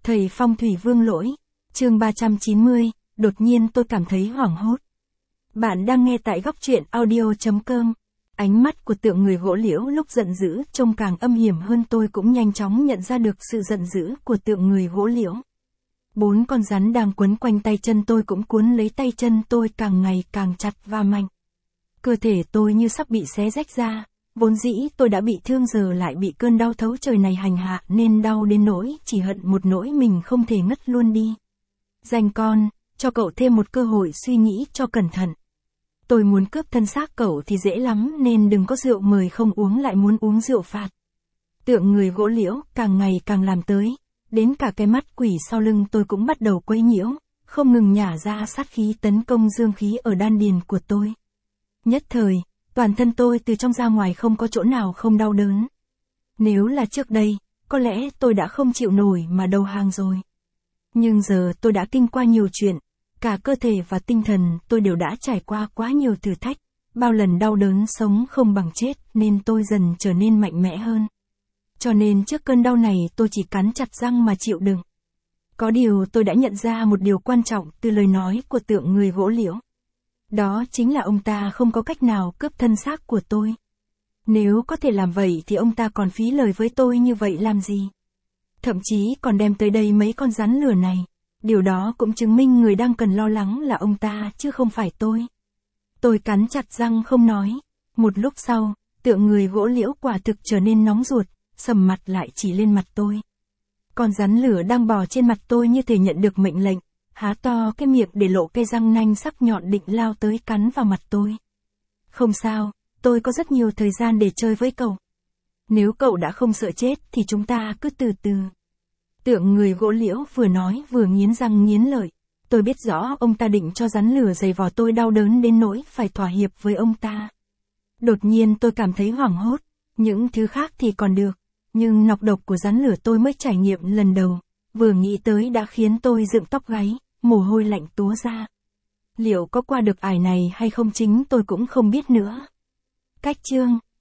Thầy phong thủy Vương Lỗi, chương 390, đột nhiên tôi cảm thấy hoảng hốt. Bạn đang nghe tại góc truyện audio.com. Ánh mắt của tượng người gỗ liễu lúc giận dữ trông càng âm hiểm hơn, tôi cũng nhanh chóng nhận ra được sự giận dữ của tượng người gỗ liễu. 4 con rắn đang quấn quanh tay chân tôi cũng cuốn lấy tay chân tôi càng ngày càng chặt và mạnh. Cơ thể tôi như sắp bị xé rách ra, vốn dĩ tôi đã bị thương giờ lại bị cơn đau thấu trời này hành hạ nên đau đến nỗi chỉ hận một nỗi mình không thể ngất luôn đi. Danh con, cho cậu thêm một cơ hội suy nghĩ cho cẩn thận. Tôi muốn cướp thân xác cậu thì dễ lắm nên đừng có rượu mời không uống lại muốn uống rượu phạt. Tượng người gỗ liễu càng ngày càng làm tới, đến cả cái mắt quỷ sau lưng tôi cũng bắt đầu quấy nhiễu, không ngừng nhả ra sát khí tấn công dương khí ở đan điền của tôi. Nhất thời, toàn thân tôi từ trong ra ngoài không có chỗ nào không đau đớn. Nếu là trước đây, có lẽ tôi đã không chịu nổi mà đầu hàng rồi. Nhưng giờ tôi đã kinh qua nhiều chuyện, cả cơ thể và tinh thần tôi đều đã trải qua quá nhiều thử thách, bao lần đau đớn sống không bằng chết nên tôi dần trở nên mạnh mẽ hơn. Cho nên trước cơn đau này tôi chỉ cắn chặt răng mà chịu đựng. Có điều tôi đã nhận ra một điều quan trọng từ lời nói của tượng người gỗ liễu. Đó chính là ông ta không có cách nào cướp thân xác của tôi. Nếu có thể làm vậy thì ông ta còn phí lời với tôi như vậy làm gì? Thậm chí còn đem tới đây mấy con rắn lửa này. Điều đó cũng chứng minh người đang cần lo lắng là ông ta chứ không phải tôi. Tôi cắn chặt răng không nói. Một lúc sau, tượng người gỗ liễu quả thực trở nên nóng ruột, sầm mặt lại chỉ lên mặt tôi. Con rắn lửa đang bò trên mặt tôi như thể nhận được mệnh lệnh, há to cái miệng để lộ cái răng nanh sắc nhọn định lao tới cắn vào mặt tôi. Không sao, tôi có rất nhiều thời gian để chơi với cậu. Nếu cậu đã không sợ chết thì chúng ta cứ từ từ. Tượng người gỗ liễu vừa nói vừa nghiến răng nghiến lợi. Tôi biết rõ ông ta định cho rắn lửa giày vò tôi đau đớn đến nỗi phải thỏa hiệp với ông ta. Đột nhiên tôi cảm thấy hoảng hốt, những thứ khác thì còn được, nhưng nọc độc của rắn lửa tôi mới trải nghiệm lần đầu, vừa nghĩ tới đã khiến tôi dựng tóc gáy, mồ hôi lạnh túa ra. Liệu có qua được ải này hay không chính tôi cũng không biết nữa. Cách chương